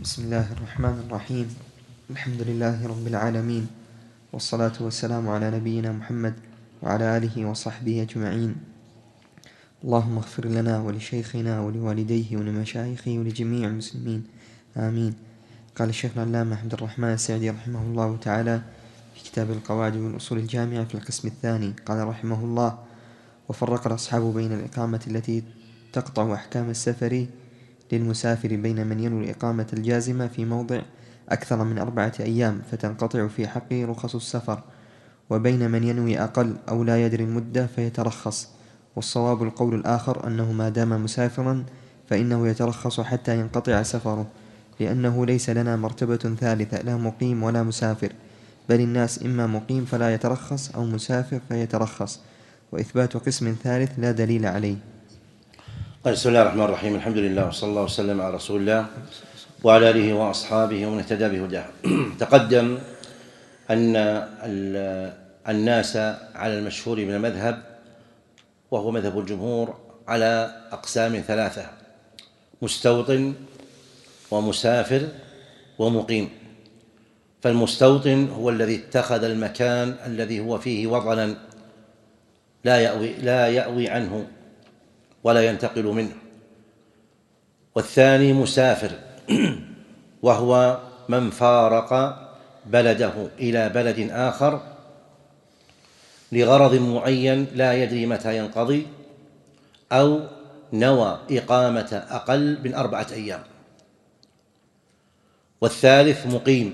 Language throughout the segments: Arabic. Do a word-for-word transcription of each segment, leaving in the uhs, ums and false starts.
بسم الله الرحمن الرحيم. الحمد لله رب العالمين، والصلاة والسلام على نبينا محمد وعلى آله وصحبه أجمعين. اللهم اغفر لنا ولشيخنا ولوالديه ولمشايخه ولجميع المسلمين، آمين. قال الشيخ العلامة عبد الرحمن السعدي رحمه الله تعالى في كتاب القواعد والأصول الجامعة في القسم الثاني، قال رحمه الله: وفرق الأصحاب بين الإقامة التي تقطع أحكام السفر للمسافر بين من ينوي الإقامة الجازمة في موضع أكثر من أربعة أيام فتنقطع في حقه رخص السفر، وبين من ينوي أقل أو لا يدري المدة فيترخص. والصواب القول الآخر أنه ما دام مسافرا فإنه يترخص حتى ينقطع سفره، لأنه ليس لنا مرتبة ثالثة، لا مقيم ولا مسافر، بل الناس إما مقيم فلا يترخص أو مسافر فيترخص، وإثبات قسم ثالث لا دليل عليه. قال بسم الله الرحمن الرحيم. الحمد لله وصلى الله وسلم على رسول الله وعلى آله وأصحابه ومن اهتدى بهداه. تقدم أن الناس على المشهور من المذهب، وهو مذهب الجمهور، على أقسام ثلاثة: مستوطن ومسافر ومقيم. فالمستوطن هو الذي اتخذ المكان الذي هو فيه وطنا لا يأوي, لا يأوي عنه ولا ينتقل منه. والثاني مسافر، وهو من فارق بلده إلى بلد آخر لغرض معين لا يدري متى ينقضي، أو نوى إقامة أقل من أربعة أيام. والثالث مقيم،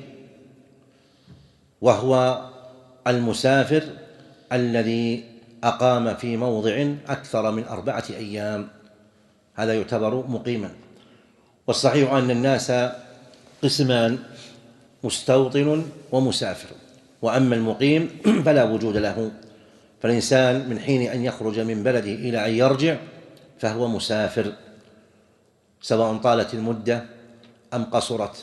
وهو المسافر الذي أقام في موضع أكثر من أربعة أيام، هذا يعتبر مقيما. والصحيح أن الناس قسمان: مستوطن ومسافر. وأما المقيم فلا وجود له، فالإنسان من حين أن يخرج من بلده إلى أن يرجع فهو مسافر، سواء طالت المدة أم قصرت.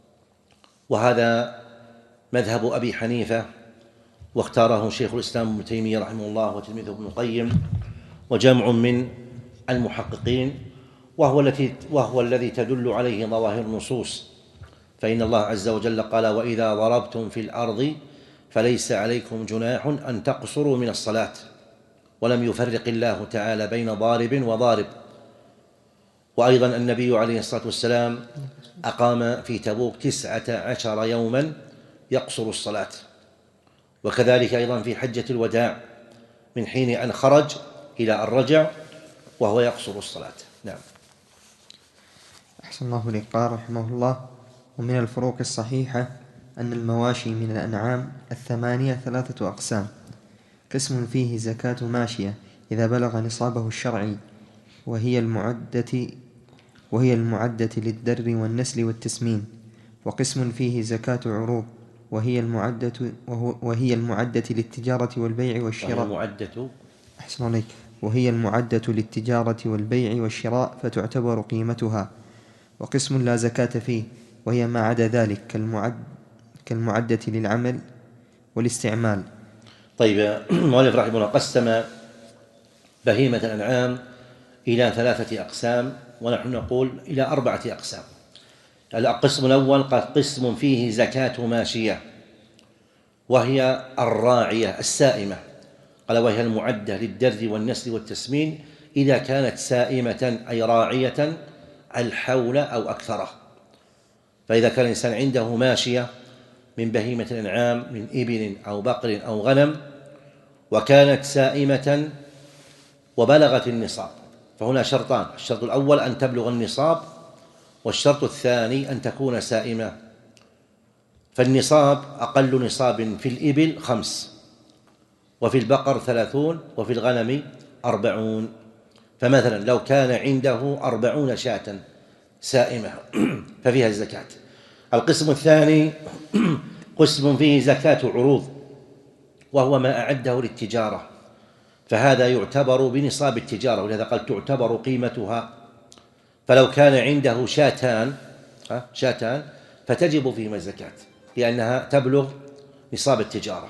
وهذا مذهب أبي حنيفة، واختاره شيخ الإسلام ابن تيمية رحمه الله وتلميذه ابن القيم وجمع من المحققين، وهو التي وهو الذي تدل عليه ظواهر النصوص. فإن الله عز وجل قال: وإذا ضربتم في الأرض فليس عليكم جناح أن تقصروا من الصلاة. ولم يفرق الله تعالى بين ضارب وضارب. وأيضا النبي عليه الصلاة والسلام أقام في تبوك تسعة عشر يوما يقصر الصلاة، وكذلك أيضا في حجة الوداع من حين أن خرج إلى الرجع وهو يقصر الصلاة. نعم. أحسن الله إليك. قال رحمه الله: ومن الفروق الصحيحة أن المواشي من الأنعام الثمانية ثلاثة أقسام: قسم فيه زكاة ماشية إذا بلغ نصابه الشرعي، وهي المعدة وهي المعدة للدر والنسل والتسمين. وقسم فيه زكاة عروض، وهي المعدة وهي المعدة للتجارة والبيع والشراء. وهي المعدة أحسن عليك. وهي المعدة للتجارة والبيع والشراء فتعتبر قيمتها. وقسم لا زكاة فيه، وهي ما عدا ذلك كالمعد كالمعدة للعمل والاستعمال. طيب، المؤلف رحمه الله قسم بهيمة الأنعام إلى ثلاثة أقسام، ونحن نقول إلى أربعة أقسام. القسم الأول قال: قسم فيه زكاة ماشية، وهي الراعية السائمة. قال: وهي المعدة للدر والنسل والتسمين إذا كانت سائمة أي راعية الحول أو أكثره. فإذا كان الإنسان عنده ماشية من بهيمة الأنعام من إبل أو بقر أو غنم، وكانت سائمة وبلغت النصاب، فهنا شرطان: الشرط الأول أن تبلغ النصاب، والشرط الثاني أن تكون سائمة. فالنصاب أقل نصاب في الإبل خمس، وفي البقر ثلاثون، وفي الغنم أربعون. فمثلا لو كان عنده أربعون شاة سائمة ففيها الزكاة. القسم الثاني قسم فيه زكاة عروض، وهو ما أعده للتجارة، فهذا يعتبر بنصاب التجارة، ولهذا قال تعتبر قيمتها. فلو كان عنده شاتان شاتان فتجب فيهما الزكاة لأنها تبلغ نصاب التجارة.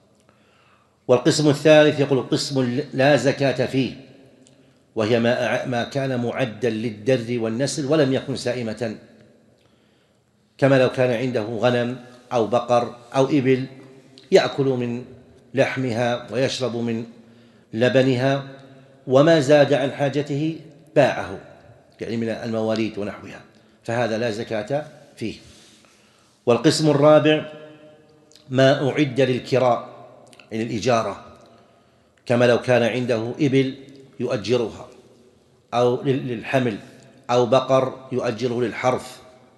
والقسم الثالث يقول قسم لا زكاة فيه، وهي ما ما كان معدا للدر والنسل ولم يكن سائمة، كما لو كان عنده غنم أو بقر أو إبل يأكل من لحمها ويشرب من لبنها، وما زاد عن حاجته باعه، يعني من المواليد ونحوها، فهذا لا زكاة فيه. والقسم الرابع ما أعد للكراء، يعني الإجارة، كما لو كان عنده إبل يؤجرها أو للحمل أو بقر يؤجره للحرث،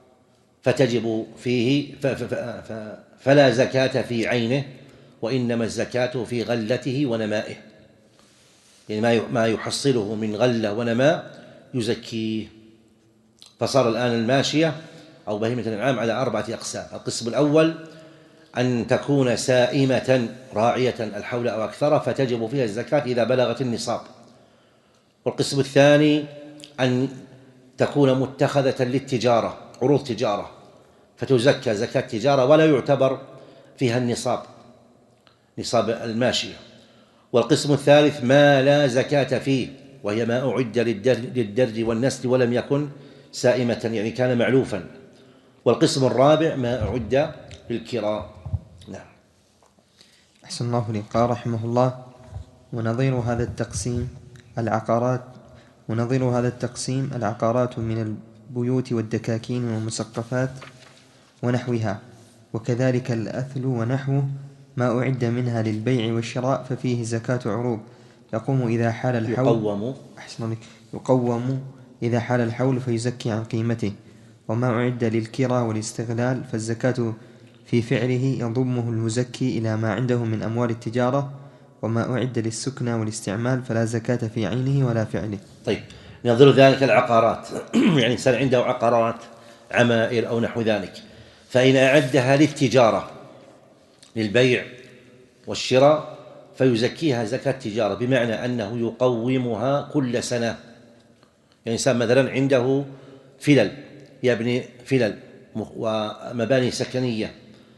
فتجب فيه فلا زكاة في عينه، وإنما الزكاة في غلته ونمائه، يعني ما يحصله من غلة ونماء يزكيه. فصار الآن الماشية أو بهيمة الأنعام على أربعة أقسام. القسم الأول أن تكون سائمة راعية الحول أو أكثر، فتجب فيها الزكاة إذا بلغت النصاب. والقسم الثاني أن تكون متخذة للتجارة، عروض تجارة، فتزكى زكاة تجارة ولا يعتبر فيها النصاب، نصاب الماشية. والقسم الثالث ما لا زكاة فيه، وهي ما أعد للدرج والنسل ولم يكن سائمة، يعني كان معلوفا. والقسم الرابع ما أعد للكراء. نعم. أحسن الله إليك. قال رحمه الله: ونظير هذا التقسيم العقارات ونظير هذا التقسيم العقارات من البيوت والدكاكين والمسقفات ونحوها، وكذلك الأثل ونحوه ما أعد منها للبيع والشراء ففيه زكاة عروض يقوم إذا حال الحول يقوم أحسن الله يقوم إذا حال الحول فيزكي عن قيمته. وما أعد للكرى والاستغلال فالزكاة في فعله يضمه المزكي إلى ما عنده من أموال التجارة. وما أعد للسكنى والاستعمال فلا زكاة في عينه ولا فعله. طيب، نظير ذلك العقارات يعني إنسان عنده عقارات عمائر أو نحو ذلك، فإن أعدها للتجارة للبيع والشراء فيزكيها زكاة تجارة، بمعنى أنه يقومها كل سنة. يعني إنسان مثلا عنده فلل، يبني فلل ومباني سكنية،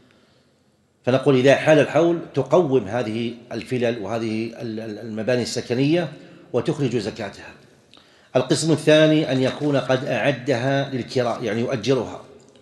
فنقول إذا حال الحول تقوم هذه الفلل وهذه المباني السكنية وتخرج زكاتها. القسم الثاني أن يكون قد أعدها للكراء، يعني يؤجرها،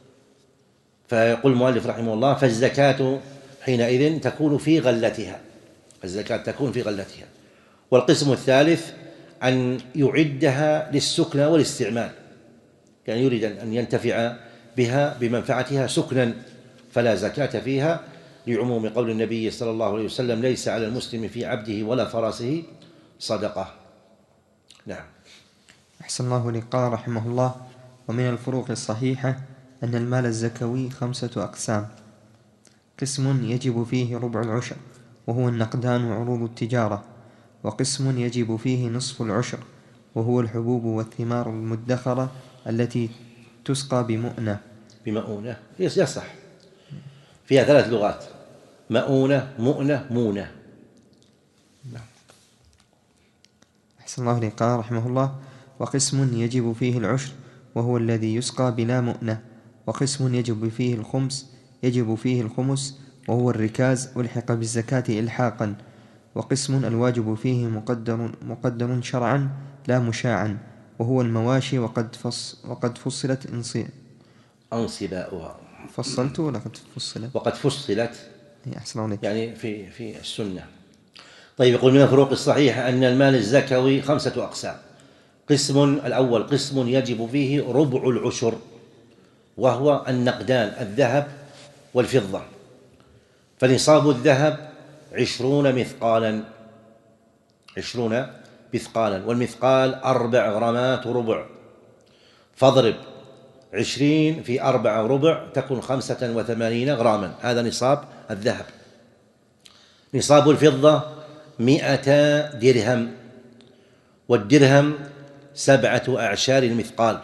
فيقول المؤلف رحمه الله: فالزكاة حينئذ تكون في غلتها، الزكاة تكون في غلتها. والقسم الثالث أن يعدها للسكنى والاستعمال، يعني يريد أن ينتفع بها بمنفعتها سكنا فلا زكاة فيها، لعموم قول النبي صلى الله عليه وسلم: ليس على المسلم في عبده ولا فرسه صدقة. نعم. أحسن الله إليك. قال رحمه الله: ومن الفروق الصحيحة أن المال الزكوي خمسة أقسام: قسم يجب فيه ربع العشر وهو النقدان وعروض التجارة، وقسم يجب فيه نصف العشر وهو الحبوب والثمار المدخرة التي تسقى بمؤنة. بمؤونة يصح، فيها ثلاث لغات: مؤونة، مؤنة، مونة. أحسن الله إليك. قال رحمه الله: وقسم يجب فيه العشر وهو الذي يسقى بلا مؤنة، وقسم يجب فيه الخمس يجب فيه الخمس وهو الركاز ألحق بالزكاة إلحاقا، وقسم الواجب فيه مقدر, مقدر شرعا لا مشاعا وهو المواشي وقد, فص وقد فصلت انصي أنصباؤها فصلت ولقد فصلت وقد فصلت أحسن الله إليك. يعني في في السنة. طيب، يقول من الفروق الصحيحة أن المال الزكوي خمسة أقسام: قسم الأول قسم يجب فيه ربع العشر وهو النقدان، الذهب والفضة، فنصاب الذهب عشرون مثقالا عشرون مثقالا والمثقال أربع غرامات وربع، فاضرب عشرين في أربعة وربع تكون خمسة وثمانين غراما، هذا نصاب الذهب. نصاب الفضة مئة درهم، والدرهم سبعة أعشار المثقال،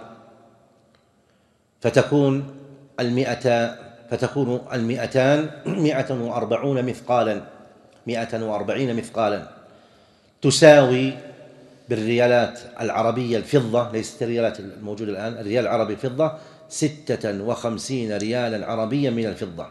فتكون المئة فتكون المئتان مئة وأربعون مثقالا مئة وأربعين مثقالا، تساوي بالريالات العربية الفضة، ليست الريالات الموجودة الآن، الريال العربي الفضة ستة وخمسين ريالا عربيا من الفضة.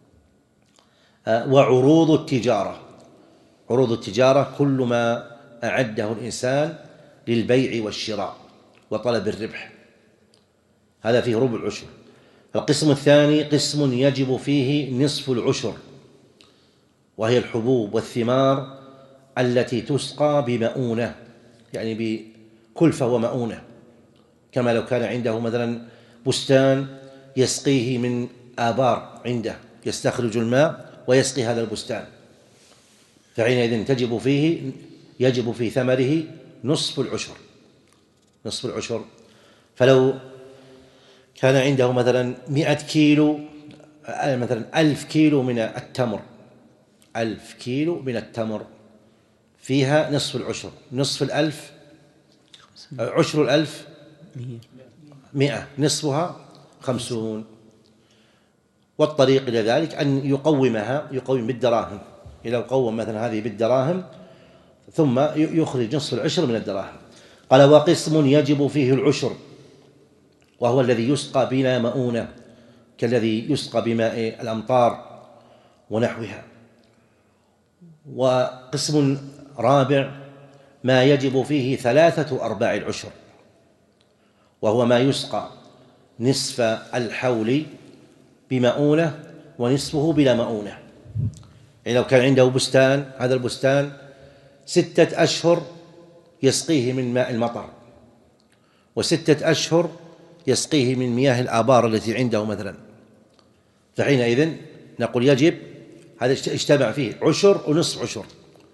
وعروض التجارة، عروض التجارة كل ما أعده الإنسان للبيع والشراء وطلب الربح، هذا فيه ربع العشر. القسم الثاني قسم يجب فيه نصف العشر، وهي الحبوب والثمار التي تسقى بمؤونة، يعني بكلفة ومؤونة، كما لو كان عنده مثلا بستان يسقيه من آبار عنده، يستخرج الماء ويسقي هذا البستان، فحينئذ تجب فيه يجب في ثمره نصف العشر نصف العشر. فلو كان عنده مثلا مئة كيلو، مثلا ألف كيلو من التمر، ألف كيلو من التمر فيها نصف العشر، نصف الألف عشر الألف مئة، نصفها خمسون. والطريق إلى ذلك أن يقومها يقوم بالدراهم، إذا قوم مثلا هذه بالدراهم ثم يخرج نصف العشر من الدراهم. قال وقسم يجب فيه العشر، وهو الذي يسقى بلا مؤونة، كالذي يسقى بماء الأمطار ونحوها. وقسم رابع ما يجب فيه ثلاثة أرباع العشر، وهو ما يسقى نصف الحول بمؤونة ونصفه بلا مؤونة. يعني لو كان عنده بستان، هذا البستان ستة أشهر يسقيه من ماء المطر، وستة أشهر يسقيه من مياه الآبار التي عنده مثلا، فحينئذ نقول يجب هذا اجتمع فيه عشر ونصف عشر،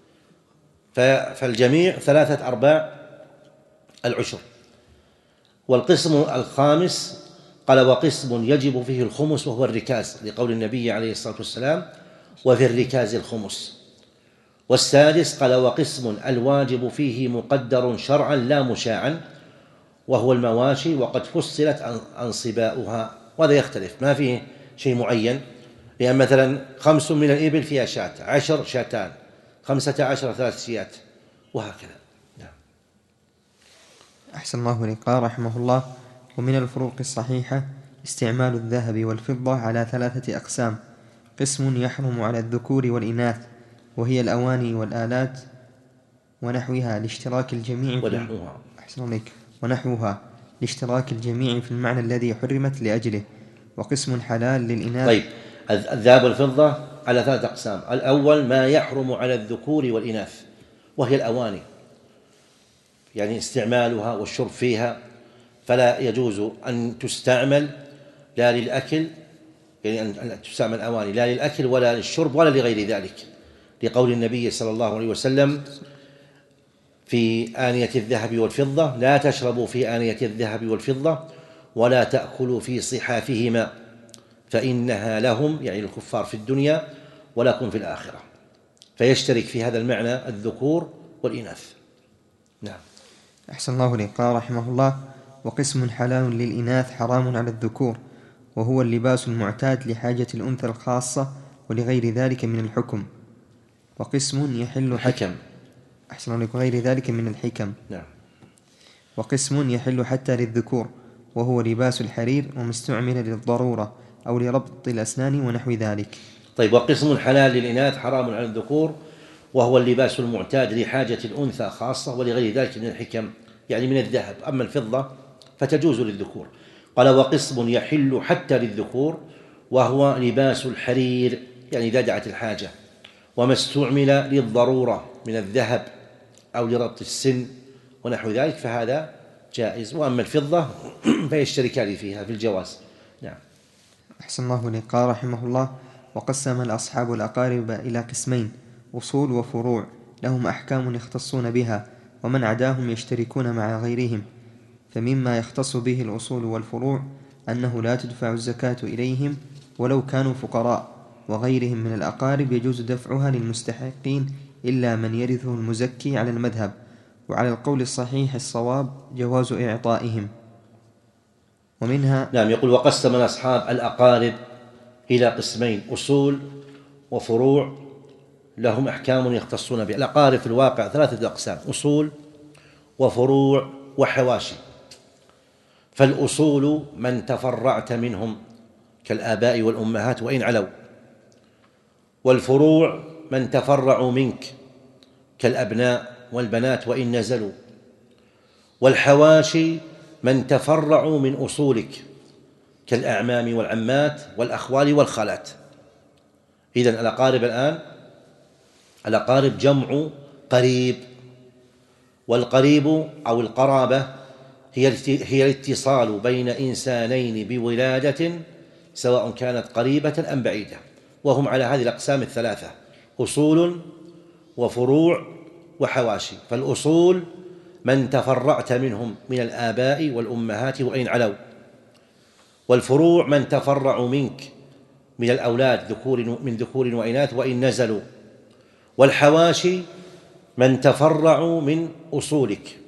فالجميع ثلاثة أرباع العشر. والقسم الخامس قال وقسم يجب فيه الخمس، وهو الركاز، لقول النبي عليه الصلاة والسلام وفي الركاز الخمس. والسادس قال وقسم الواجب فيه مقدر شرعا لا مشاعا، وهو المواشي، وقد فصلت أنصباؤها، وهذا يختلف، ما فيه شيء معين، لأن مثلا خمس من الإبل فيها شاة، عشر شاتان، خمسة عشر ثلاث شيات، وهكذا. نعم. أحسن الله إليك. قال رحمه الله ومن الفروق الصحيحة استعمال الذهب والفضة على ثلاثة أقسام: قسم يحرم على الذكور والإناث، وهي الأواني والآلات ونحوها لاشتراك الجميع في ونحوها أحسن عليك ونحوها لاشتراك الجميع في المعنى الذي حرمت لأجله. وقسم حلال للإناث. طيب، الذهب والفضة على ثلاثة أقسام: الأول ما يحرم على الذكور والإناث، وهي الأواني، يعني استعمالها والشرب فيها، فلا يجوز أن تستعمل لا للأكل، يعني أن تستعمل أواني لا للأكل ولا للشرب ولا لغير ذلك، لقول النبي صلى الله عليه وسلم في آنية الذهب والفضة: لا تشربوا في آنية الذهب والفضة ولا تأكلوا في صحافهما فإنها لهم، يعني الكفار، في الدنيا ولكم في الآخرة. فيشترك في هذا المعنى الذكور والإناث. نعم. أحسن الله إليك. قال رحمه الله وقسم حلال للإناث حرام على الذكور، وهو اللباس المعتاد لحاجة الأنثى الخاصة ولغير ذلك من الحكم. وقسم يحل حكم أحسن الله إليك غير ذلك من الحكم. نعم. وقسم يحل حتى للذكور، وهو لباس الحرير وما استعمل للضرورة أو لربط الأسنان ونحو ذلك. طيب، وقسم حلال للإناث حرام على الذكور، وهو اللباس المعتاد لحاجة الأنثى خاصة ولغير ذلك من الحكم، يعني من الذهب. أما الفضة فتجوز للذكور. قال وقسم يحل حتى للذكور، وهو لباس الحرير، يعني إذا دعت الحاجة، وما استعمل للضرورة من الذهب أو لربط السن ونحو ذلك فهذا جائز. وأما الفضة فيشتركان فيها في الجواز. نعم. أحسن الله إليك. قال رحمه الله وقسم الأصحاب الأقارب إلى قسمين: أصول وفروع، لهم أحكام يختصون بها، ومن عداهم يشتركون مع غيرهم. فمما يختص به الأصول والفروع أنه لا تدفع الزكاة إليهم ولو كانوا فقراء، وغيرهم من الأقارب يجوز دفعها للمستحقين إلا من يرثه المزكي على المذهب، وعلى القول الصحيح الصواب جواز إعطائهم. ومنها نعم. يقول وقسم أصحاب الأقارب إلى قسمين: أصول وفروع، لهم أحكام يختصون بها. الأقارب في الواقع ثلاثة أقسام: أصول وفروع وحواشي. فالأصول من تفرعت منهم كالآباء والأمهات وإن علوا، والفروع من تفرعوا منك كالأبناء والبنات وإن نزلوا، والحواشي من تفرعوا من أصولك كالأعمام والعمات والأخوال والخالات. إذن الأقارب الآن، الأقارب جمع قريب، والقريب أو القرابة هي هي الاتصال بين إنسانين بولادة سواء كانت قريبة أم بعيدة، وهم على هذه الأقسام الثلاثة: أصول وفروع وحواشي. فالأصول من تفرعت منهم من الآباء والأمهات وإن علوا، والفروع من تفرعوا منك من الأولاد ذكور من ذكور وإناث وإن نزلوا، والحواشي من تفرعوا من أصولك،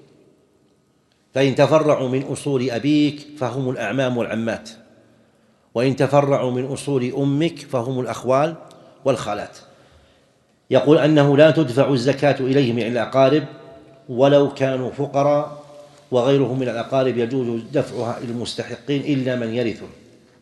فإن تفرعوا من أصول أبيك فهم الأعمام والعمات، وإن تفرعوا من أصول أمك فهم الأخوال والخالات. يقول أنه لا تدفع الزكاة إليهم من الأقارب ولو كانوا فقراء، وغيرهم من الأقارب يجوز دفعها للمستحقين إلا من يرثون.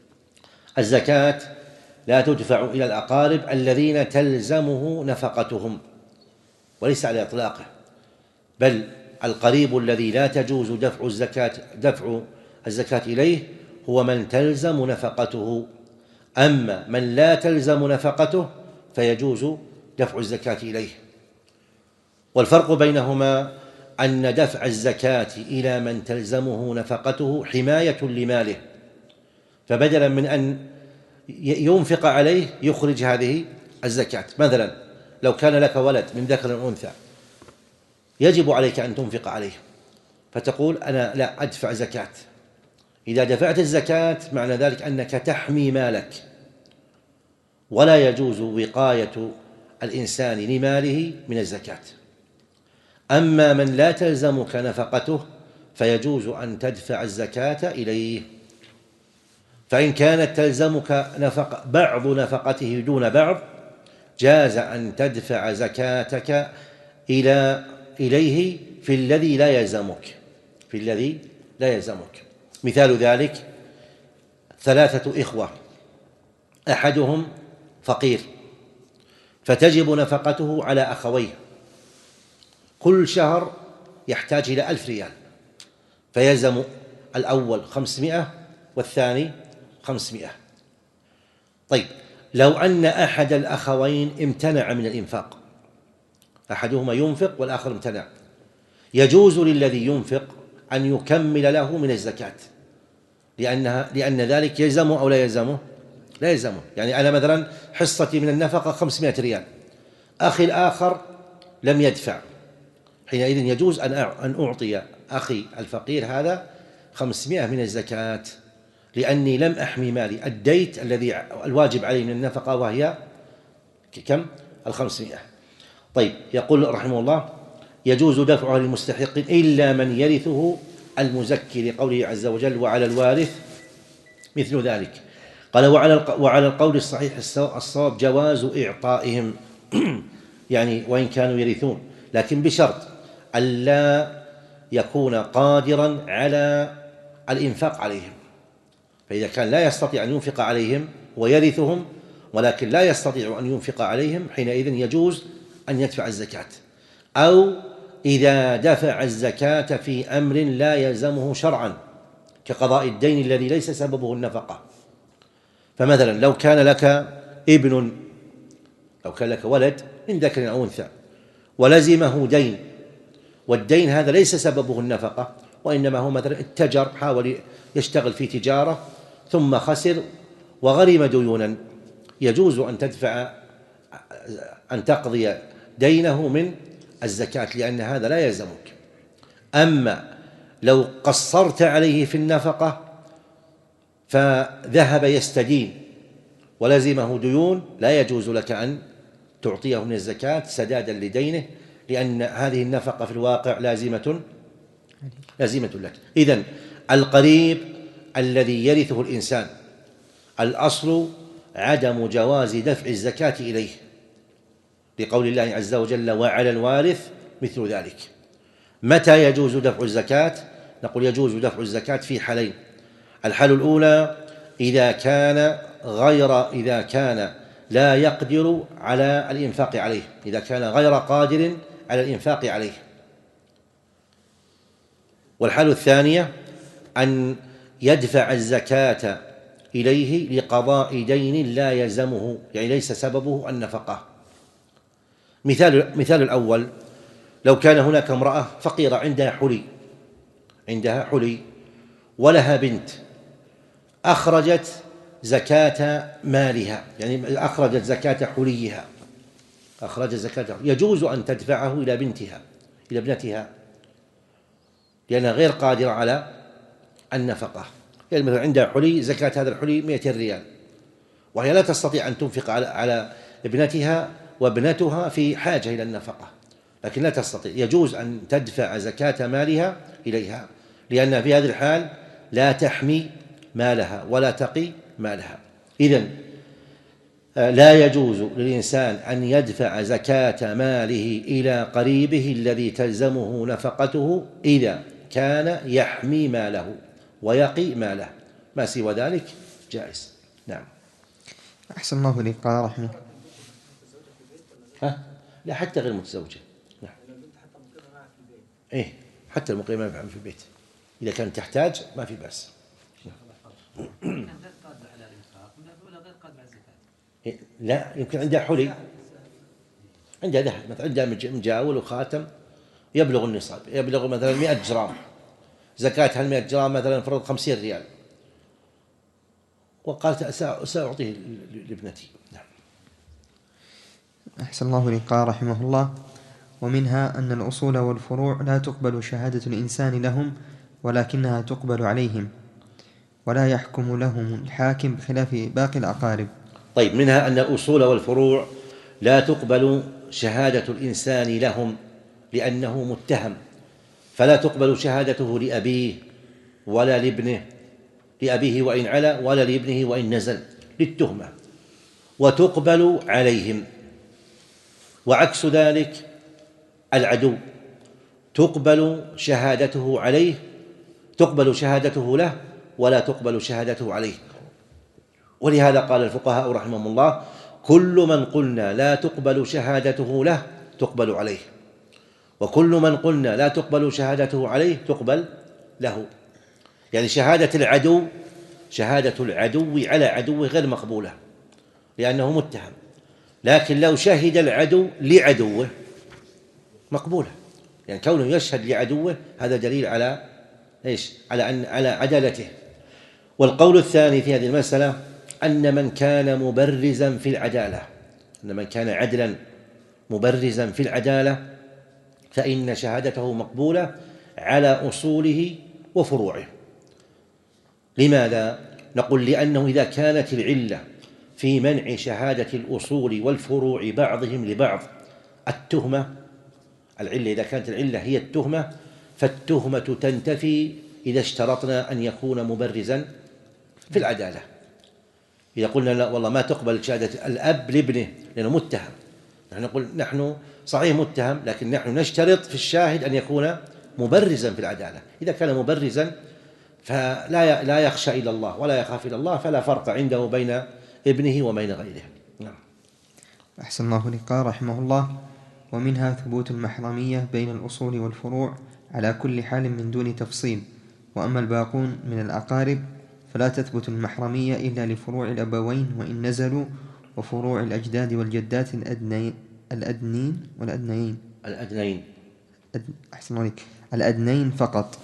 الزكاة لا تدفع إلى الأقارب الذين تلزمه نفقتهم، وليس على إطلاقه، بل القريب الذي لا تجوز دفع الزكاة دفع الزكاة إليه هو من تلزم نفقته، أما من لا تلزم نفقته فيجوز دفع الزكاة إليه. والفرق بينهما أن دفع الزكاة إلى من تلزمه نفقته حماية لماله، فبدلا من أن ينفق عليه يخرج هذه الزكاة. مثلا لو كان لك ولد من ذكر أو أنثى يجب عليك أن تنفق عليه، فتقول أنا لا أدفع زكاة. إذا دفعت الزكاة معنى ذلك أنك تحمي مالك، ولا يجوز وقاية الإنسان لماله من الزكاة. أما من لا تلزمك نفقته فيجوز أن تدفع الزكاة إليه، فإن كانت تلزمك نفق بعض نفقته دون بعض جاز أن تدفع زكاتك إلى إليه في الذي لا يلزمك في الذي لا يلزمك. مثال ذلك ثلاثة إخوة، أحدهم فقير فتجب نفقته على أخويه، كل شهر يحتاج إلى ألف ريال، فيلزم الأول خمسمائة والثاني خمسمائة. طيب لو أن أحد الأخوين امتنع من الإنفاق، أحدهما ينفق والآخر امتنع، يجوز للذي ينفق أن يكمل له من الزكاة، لأنها لأن ذلك يلزمه أو لا يلزمه؟ لا يلزمه. يعني أنا مثلا حصتي من النفقة خمسمائة ريال، أخي الآخر لم يدفع، حينئذ يجوز أن أعطي أخي الفقير هذا خمسمائة من الزكاة، لأني لم أحمي مالي، أديت الذي الواجب علي من النفقة وهي كم؟ الخمسمائة. طيب يقول رحمه الله يجوز دفعها للمستحق إلا من يرثه المزكي، لقوله عز وجل وعلى الوارث مثل ذلك. قال وعلى القول الصحيح الصواب جواز إعطائهم يعني وإن كانوا يرثون، لكن بشرط ألا يكون قادرا على الإنفاق عليهم. فإذا كان لا يستطيع أن ينفق عليهم ويرثهم ولكن لا يستطيع أن ينفق عليهم حينئذ يجوز أن يدفع الزكاة. أو إذا دفع الزكاة في أمر لا يلزمه شرعا كقضاء الدين الذي ليس سببه النفقة. فمثلا لو كان لك ابن، لو كان لك ولد من ذكر أو أنثى ولزمه دين، والدين هذا ليس سببه النفقة وإنما هو مثلا التجر، حاول يشتغل في تجارة ثم خسر وغرم ديونا، يجوز أن تدفع أن تقضي دينه من الزكاة لأن هذا لا يلزمك. أما لو قصرت عليه في النفقة فذهب يستدين ولزمه ديون لا يجوز لك أن تعطيه من الزكاة سدادا لدينه، لأن هذه النفقة في الواقع لازمة لازمة لك. إذن القريب الذي يرثه الإنسان الأصل عدم جواز دفع الزكاة إليه، لقول الله عز وجل وعلى الوارث مثل ذلك. متى يجوز دفع الزكاة؟ نقول يجوز دفع الزكاة في حالين. الحالة الأولى إذا كان غير إذا كان لا يقدر على الإنفاق عليه، إذا كان غير قادر على الإنفاق عليه. والحالة الثانية أن يدفع الزكاة إليه لقضاء دين لا يلزمه، يعني ليس سببه النفقة. مثال مثال الأول: لو كان هناك امرأة فقيرة عندها حلي عندها حلي ولها بنت، أخرجت زكاة مالها، يعني أخرجت زكاة حليها أخرجت زكاة يجوز أن تدفعه إلى بنتها إلى ابنتها، لأنها غير قادرة على النفقة. يعني مثلا عندها حلي، زكاة هذا الحلي مئة ريال، وهي لا تستطيع أن تنفق على على ابنتها، وابنتها في حاجة إلى النفقة، لكن لا تستطيع. يجوز أن تدفع زكاة مالها إليها، لأنها في هذه الحال لا تحمي مالها ولا تقي مالها. إذن لا يجوز للإنسان أن يدفع زكاة ماله إلى قريبه الذي تلزمه نفقته إذا كان يحمي ماله ويقي ماله، ما سوى ذلك جائز. نعم. أحسن الله إليك. قال رحمه ها؟ لا، حتى غير متزوجة. نعم. إيه، حتى المقيمة في البيت إذا كانت تحتاج ما في بأس. لا، يمكن عندها حلي، عندها ذهب مثلا، عندها مجاول وخاتم يبلغ النصاب، يبلغ مثلا مئة جرام، زكاة هالمئة جرام مثلا فرض خمسين ريال، وقالت سأعطيه لابنتي. نعم. أحسن الله إليك. قال رحمه الله: ومنها أن الأصول والفروع لا تقبل شهادة الإنسان لهم، ولكنها تقبل عليهم، ولا يحكم لهم الحاكم بخلاف باقي الأقارب. طيب، منها أن الأصول والفروع لا تقبل شهادة الإنسان لهم لأنه متهم، فلا تقبل شهادته لأبيه ولا لابنه، لأبيه وإن علا ولا لابنه وإن نزل، للتهمة، وتقبل عليهم. وعكس ذلك العدو تقبل شهادته عليه، تقبل شهادته له ولا تقبل شهادته عليه. ولهذا قال الفقهاء رحمهم الله: كل من قلنا لا تقبل شهادته له تقبل عليه، وكل من قلنا لا تقبل شهادته عليه تقبل له. يعني شهادة العدو شهادة العدو على عدوه غير مقبولة لأنه متهم، لكن لو شهد العدو لعدوه مقبولة، يعني كونه يشهد لعدوه هذا دليل على إيش؟ على أن على عدالته. والقول الثاني في هذه المسألة أن من كان مبرزا في العدالة أن من كان عدلا مبرزا في العدالة فإن شهادته مقبولة على أصوله وفروعه. لماذا؟ نقول لأنه إذا كانت العلة في منع شهادة الأصول والفروع بعضهم لبعض التهمة، العلة إذا كانت العلة هي التهمة، فالتهمة تنتفي إذا اشترطنا أن يكون مبرزا في العدالة. إذا قلنا لا والله ما تقبل شهادة الأب لابنه لأنه متهم، نحن نقول نحن صحيح متهم، لكن نحن نشترط في الشاهد أن يكون مبرزا في العدالة. إذا كان مبرزا فلا لا يخشى إلا الله ولا يخاف إلا الله، فلا فرق عنده بين ابنه وبين غيره. نعم. أحسن الله إليك. قال رحمه الله: ومنها ثبوت المحرمية بين الأصول والفروع على كل حال من دون تفصيل، وأما الباقون من الأقارب فلا تثبت المحرمية إلا لفروع الأبوين وإن نزلوا، وفروع الأجداد والجدات الأدنين الأدنين والأدنين الأدنين أحسن الله عليك الأدنين فقط.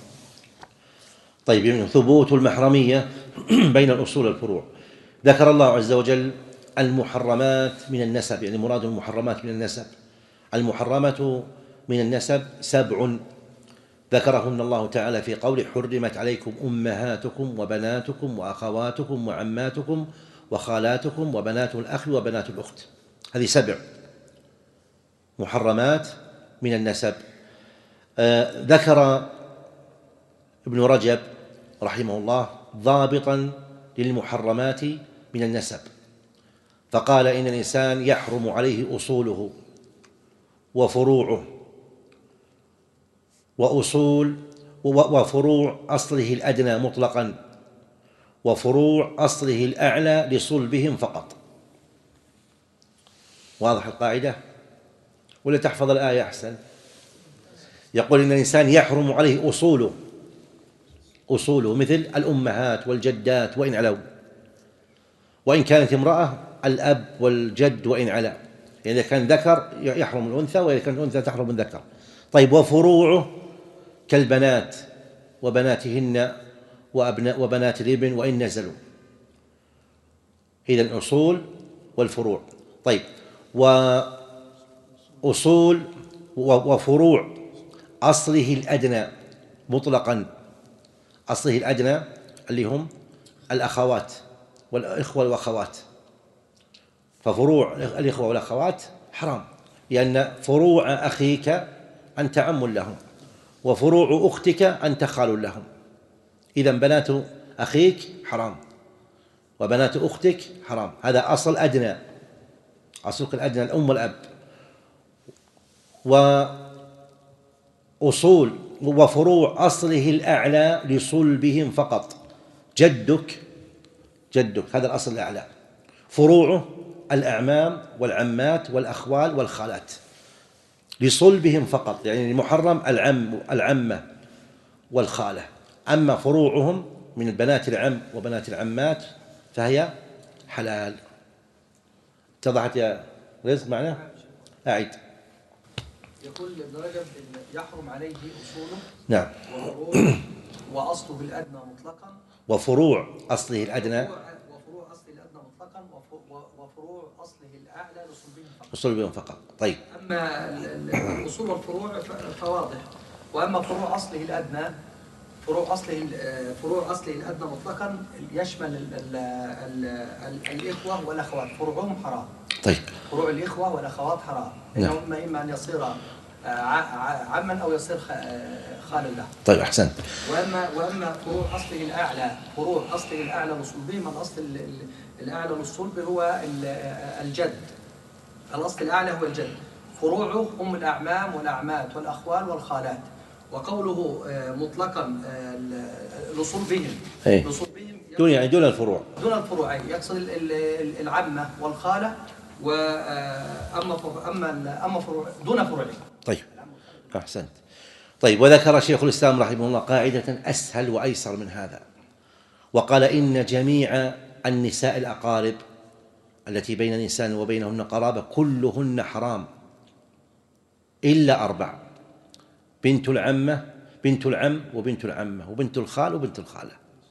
طيب، ثبوت المحرمية بين الأصول والفروع. ذكر الله عز وجل المحرمات من النسب، يعني مراد المحرمات من النسب. المحرمة من النسب سبع ذكرهن الله تعالى في قوله: حرمت عليكم أمهاتكم وبناتكم وأخواتكم وعماتكم وخالاتكم وبنات الأخ وبنات الأخت. هذه سبع محرمات من النسب. آه ذكر ابن رجب رحمه الله ضابطا للمحرمات من النسب، فقال: إن الإنسان يحرم عليه أصوله وفروعه، وأصول وفروع أصله الأدنى مطلقا، وفروع أصله الأعلى لصلبهم فقط. واضح القاعدة ولا تحفظ الآية أحسن؟ يقول إن الإنسان يحرم عليه أصوله أصوله مثل الأمهات والجدات وإن علوا، وإن كانت امرأة الأب والجد وإن علا، يعني إذا كان ذكر يحرم الأنثى، وإذا كانت أنثى تحرم الذكر. طيب وفروعه كالبنات وبناتهن وأبناء وبنات الابن وإن نزلوا. إذا الأصول والفروع. طيب وأصول وفروع أصله الأدنى مطلقا، أصله الأدنى اللي هم الأخوات والإخوة والأخوات، ففروع الإخوة والأخوات حرام، لأن فروع أخيك أنت عم لهم، وفروع أختك أنت خال لهم. إذن بنات أخيك حرام وبنات أختك حرام، هذا أصل أدنى، أصلك الأدنى الأم والأب. وأصول وفروع أصله الأعلى لصلبهم فقط، جدك جدك هذا الأصل الأعلى، فروعه الأعمام والعمات والأخوال والخالات لصلبهم فقط، يعني المحرم العم العمة والخالة. أما فروعهم من بنات العم وبنات العمات فهي حلال. اتضحت يا رزق معنا؟ أعيد. يقول ابن رجب يحرم عليه أصوله نعم وفروعه وأصله الأدنى مطلقا، وفروع أصله الأدنى وفروع أصله الأدنى مطلقا وفروع أصله الأعلى لصلبهم فقط. لصلبهم فقط. طيب أما الأصول والفروع فواضح، وأما فروع أصله الأدنى فروع أصله فروع أصله الأدنى مطلقا يشمل ال ال ال ال الإخوة والأخوات، فروعهم حرام. طيب فروع الإخوة والأخوات حرام، إنهم إما أن يصير عما أو يصير خالا له. طيب أحسنت. وأما وأما فروع أصله الأعلى فروع أصله الأعلى لصلبهم، الأصل الأعلى للصلب هو الجد، الأصل الأعلى هو الجد، فروعه هم الأعمام والأعمات والأخوال والخالات. وقوله مطلقا لصلبهم لصلبهم دون يعني دون الفروع دون الفروع يقصد العمة والخالة، وأما أما أما فروع دون فروعهم. طيب أحسنت. طيب وذكر شيخ الإسلام رحمه الله قاعدة أسهل وأيسر من هذا، وقال إن جميع النساء الأقارب التي بين الإنسان وبينهن قرابة كلهن حرام إلا أربع: بنت العمة بنت العم وبنت العمة وبنت الخال وبنت الخالة.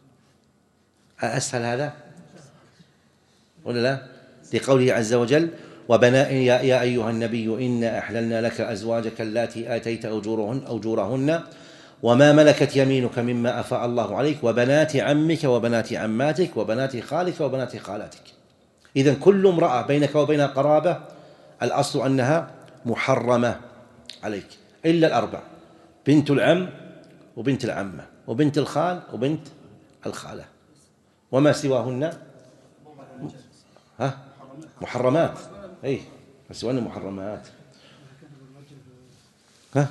أسهل هذا ولا لا؟ لقوله عز وجل: وبناء يا, يا أيها النبي إنا أحللنا لك أزواجك اللاتي آتيت أجورهن أجورهن وما ملكت يمينك مما أفاء الله عليك وبنات عمك وبنات عماتك وبنات خالك وبنات خالاتك. إذن كل امرأة بينك وبينها قرابة الأصل أنها محرمة عليك إلا الأربع: بنت العم وبنت العمة وبنت الخال وبنت الخالة، وما سواهن ها محرمات. أي سواهن محرمات. ها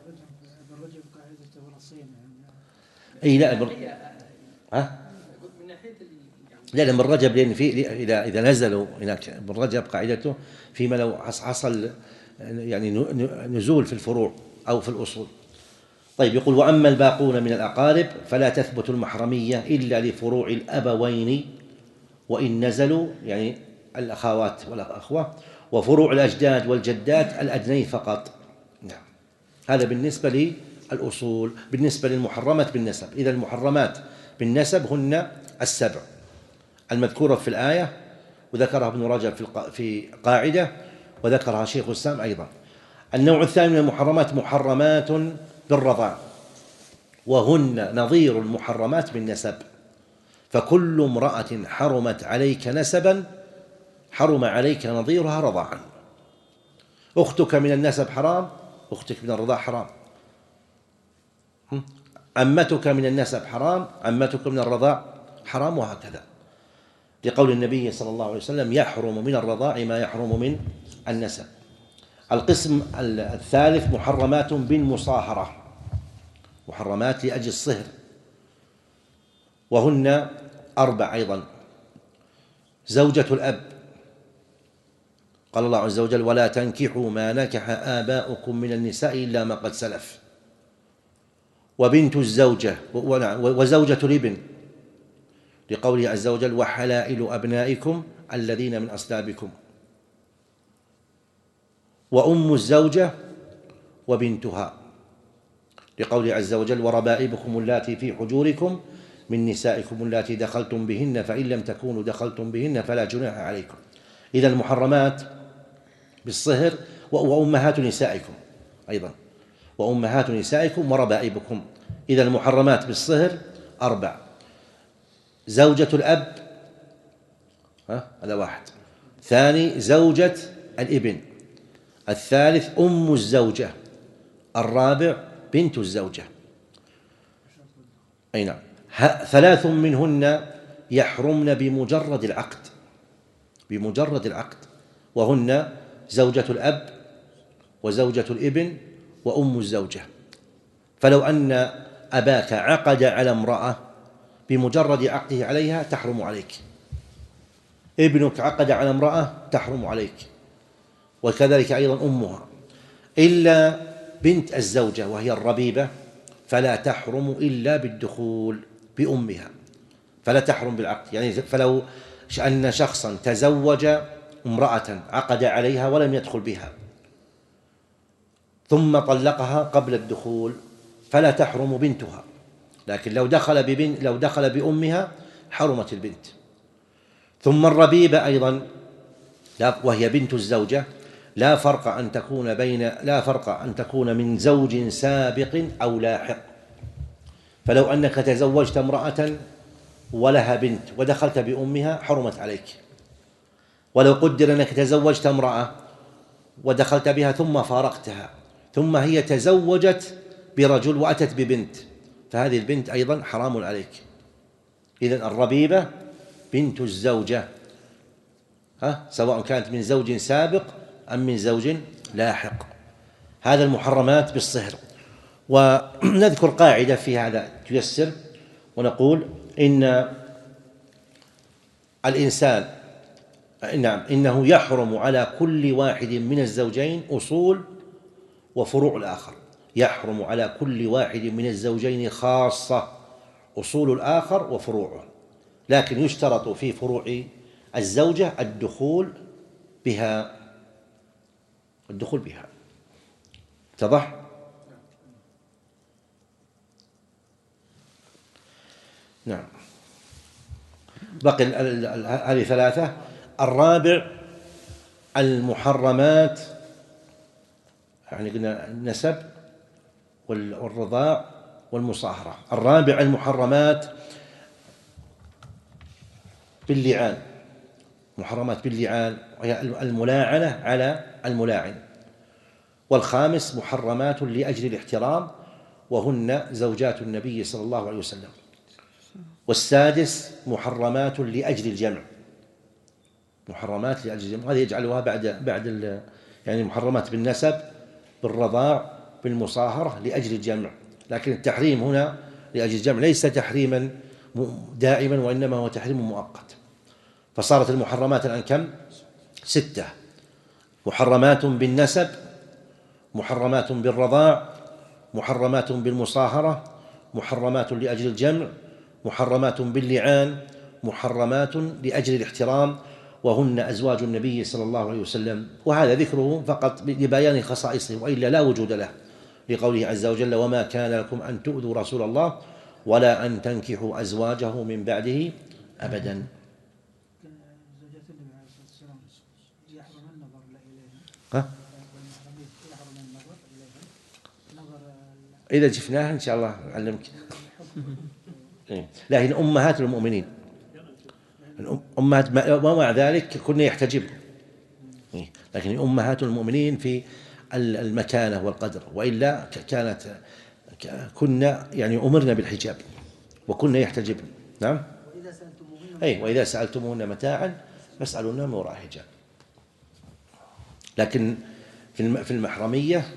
أي لا بر... ها لا لا من رجب، لأن في إذا إذا نزلوا هناك من رجب قاعدته فيما لو حصل يعني نزول في الفروع أو في الأصول. طيب يقول: وأما الباقون من الأقارب فلا تثبت المحرمية إلا لفروع الأبوين وإن نزلوا، يعني الأخوات والأخوة، وفروع الأجداد والجدات الأدنين فقط. نعم. هذا بالنسبة للأصول. بالنسبة للمحرمات بالنسب، إذا المحرمات بالنسب هن السبع المذكورة في الآية، وذكرها ابن رجب في قاعدة، وذكرها شيخ الإسلام أيضا. النوع الثاني من المحرمات محرمات بالرضاع، وهن نظير المحرمات بالنسب، فكل امرأة حرمت عليك نسبا حرم عليك نظيرها رضاعا. أختك من النسب حرام، أختك من الرضاع حرام. عمتك من النسب حرام، عمتك من الرضاع حرام، وهكذا، لقول النبي صلى الله عليه وسلم: يحرم من الرضاع ما يحرم من النسب. القسم الثالث محرمات بالمصاهرة، محرمات لأجل الصهر، وهن أربع أيضا: زوجة الأب، قال الله عز وجل: ولا تنكحوا ما نكح آباؤكم من النساء إلا ما قد سلف، وبنت الزوجة، وزوجة الابن، لقوله عز وجل وحلائل أبنائكم الذين من أصلابكم، وأم الزوجة وبنتها لقوله عز وجل وربائبكم اللاتي في حجوركم من نسائكم اللاتي دخلتم بهن فإن لم تكونوا دخلتم بهن فلا جناح عليكم. إذا المحرمات بالصهر وأمهات نسائكم أيضا، وأمهات نسائكم وربائبكم. إذا المحرمات بالصهر أربع: زوجة الأب، ها هذا واحد. ثاني زوجة الابن. الثالث أم الزوجة. الرابع بنت الزوجة. أي نعم. ثلاث منهن يحرمن بمجرد العقد، بمجرد العقد، وهن زوجة الأب وزوجة الابن وأم الزوجة. فلو أن أباك عقد على امرأة بمجرد عقده عليها تحرم عليك، ابنك عقد على امرأة تحرم عليك، وكذلك أيضا أمها، إلا بنت الزوجة وهي الربيبة فلا تحرم إلا بالدخول بأمها، فلا تحرم بالعقد. يعني فلو أن شخصا تزوج امرأة عقد عليها ولم يدخل بها ثم طلقها قبل الدخول فلا تحرم بنتها، لكن لو دخل ببنت لو دخل بأمها حرمت البنت. ثم الربيبة أيضا وهي بنت الزوجة لا فرق أن تكون بين لا فرق أن تكون من زوج سابق أو لاحق. فلو أنك تزوجت امرأة ولها بنت ودخلت بأمها حرمت عليك، ولو قدر أنك تزوجت امرأة ودخلت بها ثم فارقتها ثم هي تزوجت برجل وأتت ببنت فهذه البنت أيضا حرام عليك. إذن الربيبة بنت الزوجة، ها سواء كانت من زوج سابق أم من زوج لاحق. هذا المحرمات بالصهر. ونذكر قاعدة في هذا تيسر ونقول إن الإنسان نعم إنه يحرم على كل واحد من الزوجين أصول وفروع الآخر، يحرم على كل واحد من الزوجين خاصة أصول الآخر وفروعه، لكن يشترط في فروع الزوجة الدخول بها الدخول بها اتضح؟ نعم. بقي هذه ثلاثة. الرابع المحرمات، يعني قلنا النسب والرضاع والمصاهرة. الرابع المحرمات باللعان، محرمات باللعان وهي الملاعنة على الملاعن. والخامس محرمات لأجل الاحترام وهن زوجات النبي صلى الله عليه وسلم. والسادس محرمات لأجل الجمع، محرمات لأجل الجمع، هذه يجعلها بعد بعد يعني محرمات بالنسب بالرضاع بالمصاهرة لأجل الجمع، لكن التحريم هنا لأجل الجمع ليس تحريما دائما وإنما هو تحريم مؤقت. فصارت المحرمات الآن كم؟ ستة: محرمات بالنسب، محرمات بالرضاع، محرمات بالمصاهرة، محرمات لأجل الجمع، محرمات باللعان، محرمات لأجل الاحترام وهن أزواج النبي صلى الله عليه وسلم. وهذا ذكره فقط لبيان خصائصه وإلا لا وجود له، لقوله عز وجل وما كان لكم أن تؤذوا رسول الله ولا أن تنكحوا أزواجه من بعده أبدا. ها؟ إذا شفناها إن شاء الله أعلمك. لكن أمهات المؤمنين أمهات ومع ذلك كنا يحتجبن، لكن أمهات المؤمنين في المكانة والقدر، وإلا كانت كنا يعني أمرنا بالحجاب وكنا يحتجبن. نعم. أي وإذا سألتموهن متاعا فاسألوهن من وراء حجاب. لكن في المحرمية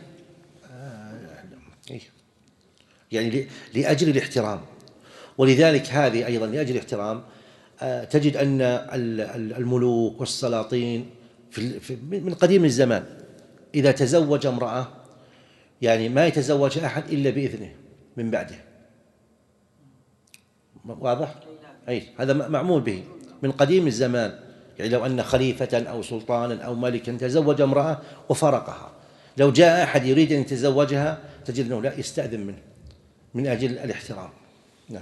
يعني لأجل الاحترام، ولذلك هذه أيضا لأجل الاحترام تجد أن الملوك والسلاطين من قديم الزمان إذا تزوج امرأة يعني ما يتزوج أحد إلا بإذنه من بعده. واضح؟ أي هذا معمول به من قديم الزمان. يعني لو أن خليفة أو سلطانا أو ملكا تزوج امرأة وفرقها، لو جاء أحد يريد أن يتزوجها تجد أنه لا يستأذن منه من أجل الاحترام. نعم.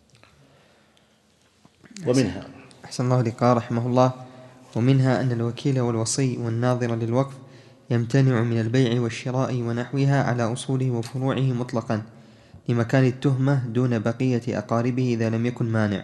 ومنها أحسن الله إليك رحمه الله: ومنها أن الوكيل والوصي والناظر للوقف يمتنع من البيع والشراء ونحوها على أصوله وفروعه مطلقا لمكان التهمة دون بقية أقاربه إذا لم يكن مانع.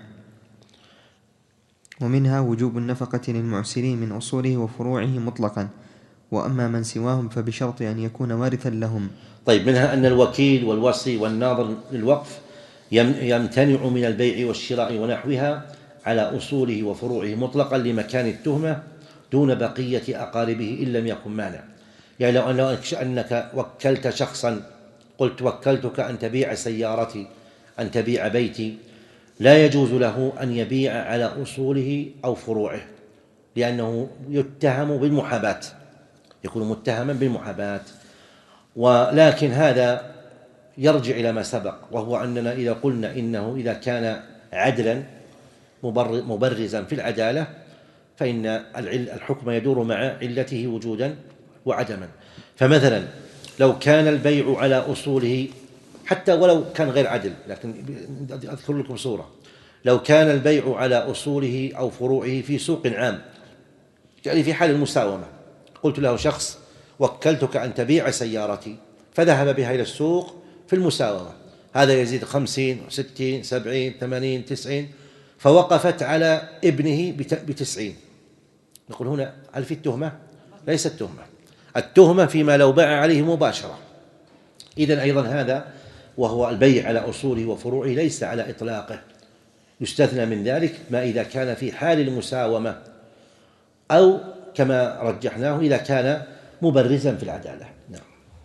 ومنها وجوب النفقة للمعسرين من أصوله وفروعه مطلقا، وأما من سواهم فبشرط أن يكون وارثا لهم. طيب، منها أن الوكيل والوصي والناظر للوقف يمتنع من البيع والشراء ونحوها على أصوله وفروعه مطلقا لمكان التهمة دون بقية أقاربه إن لم يكن مانع. يعني لو أنك وكلت شخصا، قلت وكلتك أن تبيع سيارتي، أن تبيع بيتي، لا يجوز له أن يبيع على أصوله أو فروعه، لأنه يتهم بالمحاباة، يكون متهما بالمحاباة. ولكن هذا يرجع إلى ما سبق، وهو أننا إذا قلنا إنه إذا كان عدلا مبرزا في العدالة فإن الحكم يدور مع علته وجودا وعدما. فمثلا لو كان البيع على أصوله حتى ولو كان غير عدل، لكن أذكر لكم صورة: لو كان البيع على أصوله أو فروعه في سوق عام، يعني في حال المساومة، قلت له شخص وكلتك أن تبيع سيارتي، فذهب بها إلى السوق في المساومة، هذا يزيد خمسين ستين سبعين ثمانين تسعين، فوقفت على ابنه بتسعين، نقول هنا هل في التهمة؟ ليست تهمة، التهمة فيما لو باع عليه مباشرة. إذن أيضا هذا وهو البيع على أصوله وفروعه ليس على إطلاقه، يستثنى من ذلك ما إذا كان في حال المساومة، أو كما رجحناه إذا كان مبرزا في العدالة. نعم.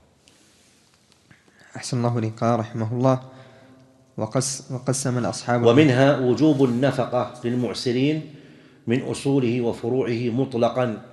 أحسن الله إليك رحمه الله: وقس وقسم الأصحاب. ومنها وجوب النفقة للمعسرين من أصوله وفروعه مطلقا،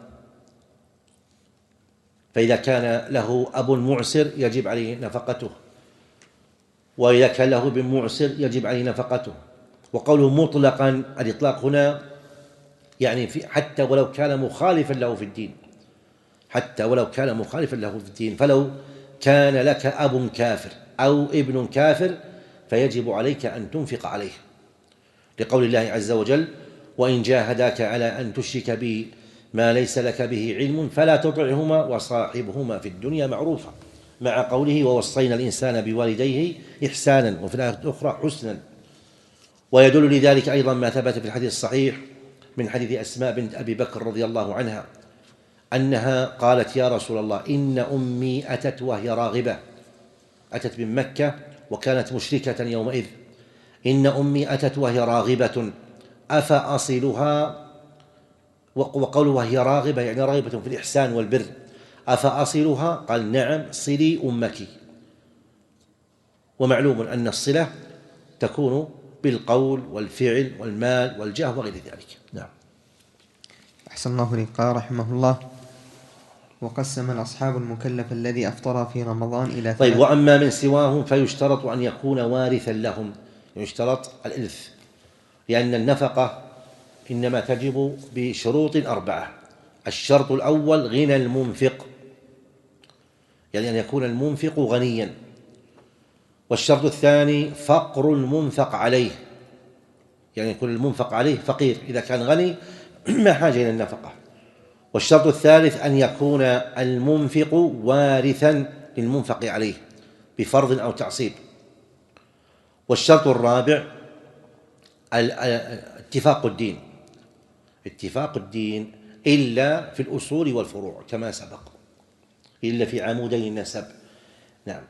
فإذا كان له أب معسر يجب عليه نفقته، وإذا كان له ابن معسر يجب عليه نفقته. وقوله مطلقا، الإطلاق هنا يعني في حتى ولو كان مخالفا له في الدين، حتى ولو كان مخالفا له في الدين، فلو كان لك أب كافر أو ابن كافر فيجب عليك أن تنفق عليه، لقول الله عز وجل: وإن جاهداك على أن تشرك بي ما ليس لك به علم فلا تطعهما وصاحبهما في الدنيا معروفا، مع قوله: ووصينا الإنسان بوالديه إحسانا، وفي الآية الأخرى حسنا. ويدل لذلك أيضا ما ثبت في الحديث الصحيح من حديث أسماء بنت أبي بكر رضي الله عنها أنها قالت: يا رسول الله، إن أمي أتت وهي راغبة، أتت من مكة وكانت مشركة يومئذ، إن أمي أتت وهي راغبة أفأصلها؟ وقوله وهي راغبة يعني راغبة في الإحسان والبر، أفأصلها؟ قال: نعم، صلي أمك. ومعلوم أن الصلة تكون بالقول والفعل والمال والجاه وغير ذلك. نعم. أحسن الله إليك رحمه الله: وقسم الأصحاب المكلف الذي أفطر في رمضان إلى ثلاث. طيب، وأما من سواهم فيشترط أن يكون وارثا لهم، يشترط الإرث، لأن النفقة إنما تجب بشروط أربعة. الشرط الأول غنى المنفق، يعني أن يكون المنفق غنيا. والشرط الثاني فقر المنفق عليه، يعني يكون المنفق عليه فقير، إذا كان غني ما حاجة إلى النفقة. والشرط الثالث أن يكون المنفق وارثا للمنفق عليه بفرض أو تعصيب. والشرط الرابع اتفاق الدين، اتفاق الدين إلا في الأصول والفروع كما سبق، إلا في عمودي النسب. نعم.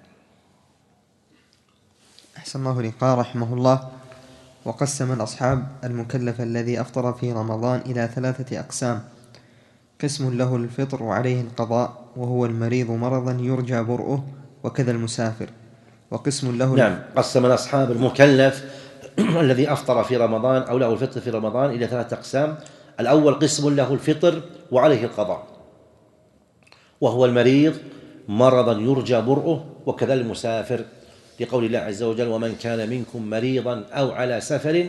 أحسن الله إليك رحمه الله: وقسم الأصحاب المكلف الذي أفطر في رمضان إلى ثلاثة أقسام: قسم له الفطر وعليه القضاء وهو المريض مرضا يرجى برؤه، وكذا المسافر. وقسم له نعم. قسم الأصحاب المكلف الذي أفطر في رمضان أو له الفطر في رمضان إلى ثلاثة أقسام: الأول قسم له الفطر وعليه القضاء، وهو المريض مرضا يرجى برؤه، وكذا المسافر، لقول الله عز وجل: ومن كان منكم مريضا أو على سفر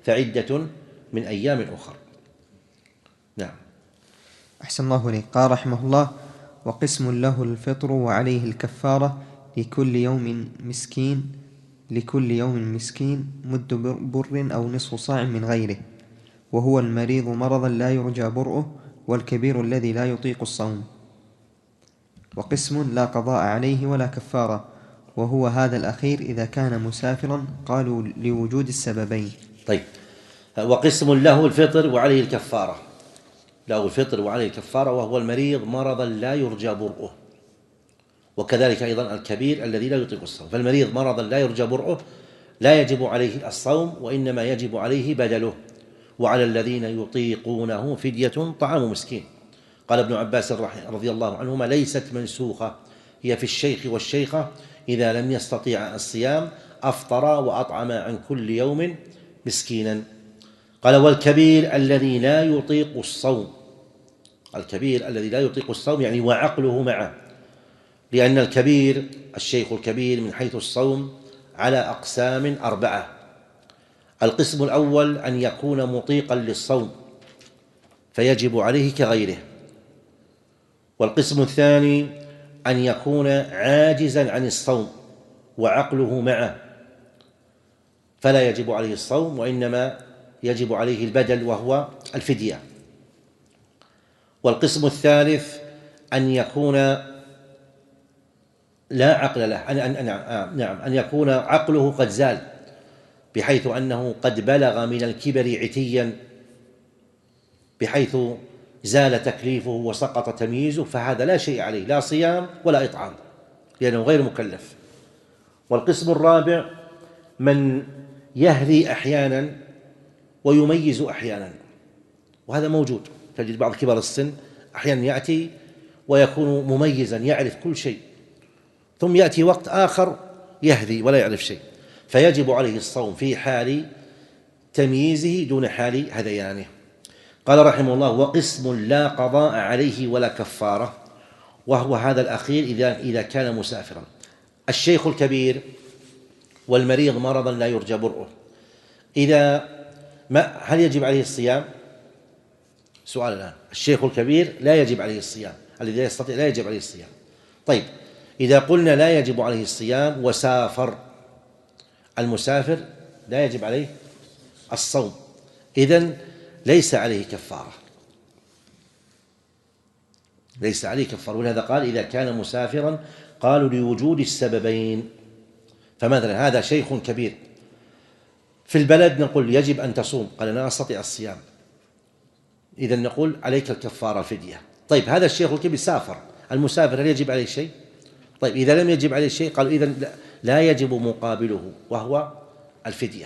فعدة من أيام أخر. نعم. أحسن الله إليك. قال رحمه الله: وقسم له الفطر وعليه الكفارة لكل يوم مسكين لكل يوم مسكين مد بر أو نصف صاع من غيره، وهو المريض مرضا لا يرجى برؤه، والكبير الذي لا يطيق الصوم. وقسم لا قضاء عليه ولا كفارة، وهو هذا الأخير إذا كان مسافرا، قالوا لوجود السببين. طيب، وقسم له الفطر وعليه الكفارة، له الفطر وعليه الكفارة، وهو المريض مرضا لا يرجى برؤه، وكذلك أيضا الكبير الذي لا يطيق الصوم. فالمريض مرضا لا يرجى برؤه لا يجب عليه الصوم، وإنما يجب عليه بدله. وعلى الذين يطيقونه فدية طعام مسكين. قال ابن عباس رضي الله عنهما: ليست منسوخة، هي في الشيخ والشيخة إذا لم يستطيع الصيام أفطرا وأطعما عن كل يوم مسكينا. قال: والكبير الذي لا يطيق الصوم، الكبير الذي لا يطيق الصوم يعني وعقله معه، لأن الكبير الشيخ الكبير من حيث الصوم على أقسام أربعة. القسم الأول أن يكون مطيقا للصوم فيجب عليه كغيره. والقسم الثاني أن يكون عاجزا عن الصوم وعقله معه فلا يجب عليه الصوم، وإنما يجب عليه البدل وهو الفدية. والقسم الثالث أن يكون لا عقل له، أن أن أن نعم أن يكون عقله قد زال، بحيث أنه قد بلغ من الكبر عتيا بحيث زال تكليفه وسقط تمييزه، فهذا لا شيء عليه، لا صيام ولا إطعام، لأنه غير مكلف. والقسم الرابع من يهذي أحيانا ويميز أحيانا، وهذا موجود. تجد بعض كبار السن أحيانا يأتي ويكون مميزا يعرف كل شيء، ثم يأتي وقت آخر يهذي ولا يعرف شيء، فيجب عليه الصوم في حال تمييزه دون حال هذيانه. قال رحمه الله: وقسم لا قضاء عليه ولا كفارة، وهو هذا الأخير إذا إذا كان مسافرا. الشيخ الكبير والمريض مرضا لا يرجى برؤه، إذا ما هل يجب عليه الصيام؟ سؤال الآن. الشيخ الكبير لا يجب عليه الصيام، الذي لا يستطيع لا يجب عليه الصيام. طيب، إذا قلنا لا يجب عليه الصيام وسافر، المسافر لا يجب عليه الصوم، إذن ليس عليه كفارة، ليس عليه كفارة. ولهذا قال: إذا كان مسافرا، قالوا لوجود السببين. فمثلا هذا شيخ كبير في البلد، نقول يجب أن تصوم، قال: لا أستطيع الصيام، إذن نقول عليك الكفارة الفدية. طيب، هذا الشيخ الكبير سافر، المسافر هل يجب عليه شيء؟ طيب، إذا لم يجب عليه شيء قالوا إذن لا يجب مقابله وهو الفدية.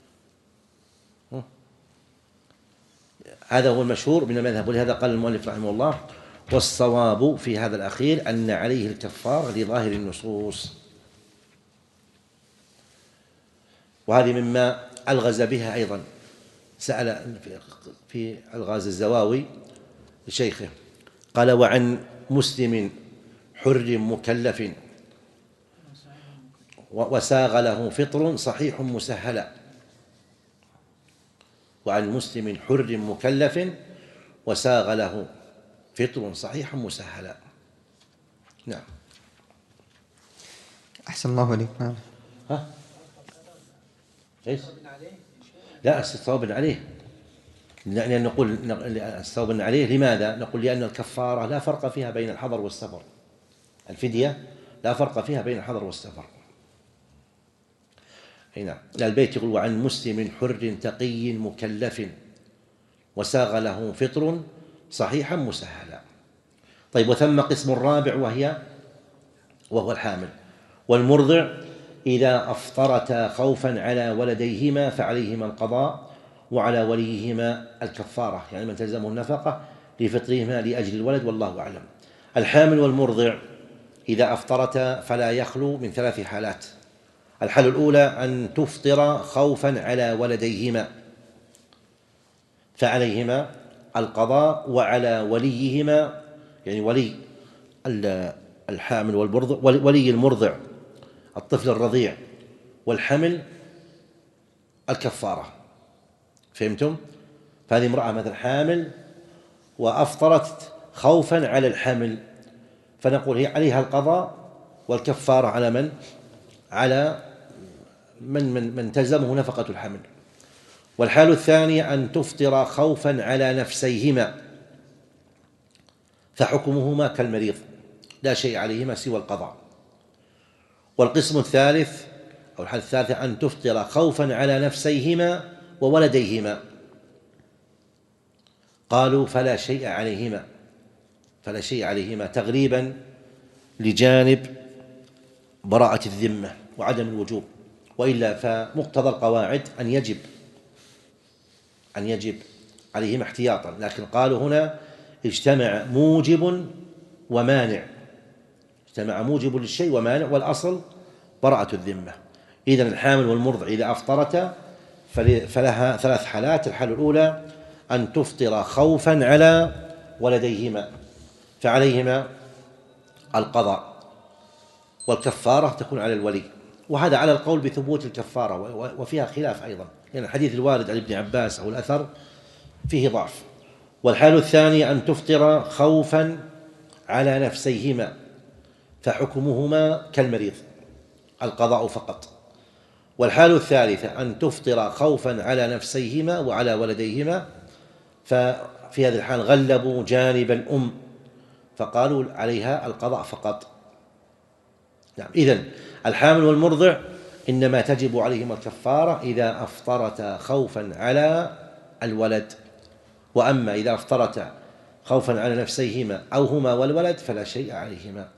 هذا هو المشهور من المذهب، ولهذا قال المؤلف رحمه الله: والصواب في هذا الأخير أن عليه الكفارة لظاهر النصوص. وهذه مما ألغز بها أيضا، سأل في ألغاز الزواوي لشيخه، قال: وعن مسلم حر مكلف وساغ له فطر صحيح مسهلا. وعن مسلم حر مكلف وساغ له فطر صحيح مسهلا. نعم. أحسن الله عليك. ها؟ إيش؟ لا، الصواب عليه، لأن نقول الصواب عليه. لماذا؟ نقول لأن الكفارة لا فرق فيها بين الحضر والسفر، الفدية لا فرق فيها بين الحضر والسفر. نعم. البيت يقول: وعن مسلم حر تقي مكلف وساغ له فطر صحيحا مسهلا. طيب، وثم قسم الرابع وهي وهو الحامل والمرضع، إذا أفطرتا خوفا على ولديهما فعليهما القضاء وعلى وليهما الكفارة، يعني من تلزمه النفقة لفطرهما لأجل الولد، والله أعلم. الحامل والمرضع إذا أفطرتا فلا يخلو من ثلاث حالات. الحالة الأولى أن تفطر خوفا على ولديهما فعليهما القضاء وعلى وليهما، يعني ولي الحامل والمرضع، ولي المرضع الطفل الرضيع والحمل الكفارة. فهمتم؟ فهذه امرأة مثلا حامل وأفطرت خوفا على الحمل، فنقول هي عليها القضاء والكفارة على من؟ على من من من تلزمه نفقة الحمل. والحال الثانية أن تفطر خوفا على نفسيهما فحكمهما كالمريض لا شيء عليهما سوى القضاء. والقسم الثالث أو الحالة الثالثة أن تفطر خوفا على نفسيهما وولديهما، قالوا فلا شيء عليهما فلا شيء عليهما تغليبا لجانب براءة الذمة وعدم الوجوب، وإلا فمقتضى القواعد أن يجب أن يجب عليهما احتياطا، لكن قالوا هنا اجتمع موجب ومانع، اجتمع موجب للشيء ومانع، والأصل براءة الذمة. إذن الحامل والمرضع إذا أفطرتا فلها ثلاث حالات. الحالة الأولى أن تفطر خوفا على ولديهما فعليهما القضاء، والكفارة تكون على الولي، وهذا على القول بثبوت الكفارة، وفيها خلاف أيضا لأن يعني الحديث الوارد عن ابن عباس أو الأثر فيه ضعف. والحالة الثانية أن تفطر خوفا على نفسيهما فحكمهما كالمريض القضاء فقط. والحالة الثالثة أن تفطر خوفا على نفسيهما وعلى ولديهما، ففي هذه الحال غلبوا جانب الأم فقالوا عليها القضاء فقط. نعم. إذن الحامل والمرضع إنما تجب عليهما الكفارة إذا أفطرتا خوفا على الولد، وأما إذا أفطرتا خوفا على نفسيهما أو هما والولد فلا شيء عليهما.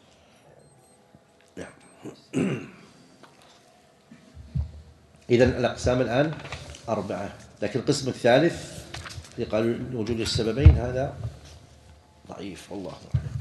إذن الأقسام الآن أربعة، لكن القسم الثالث اللي قالوا لوجود السببين هذا ضعيف والله أعلم.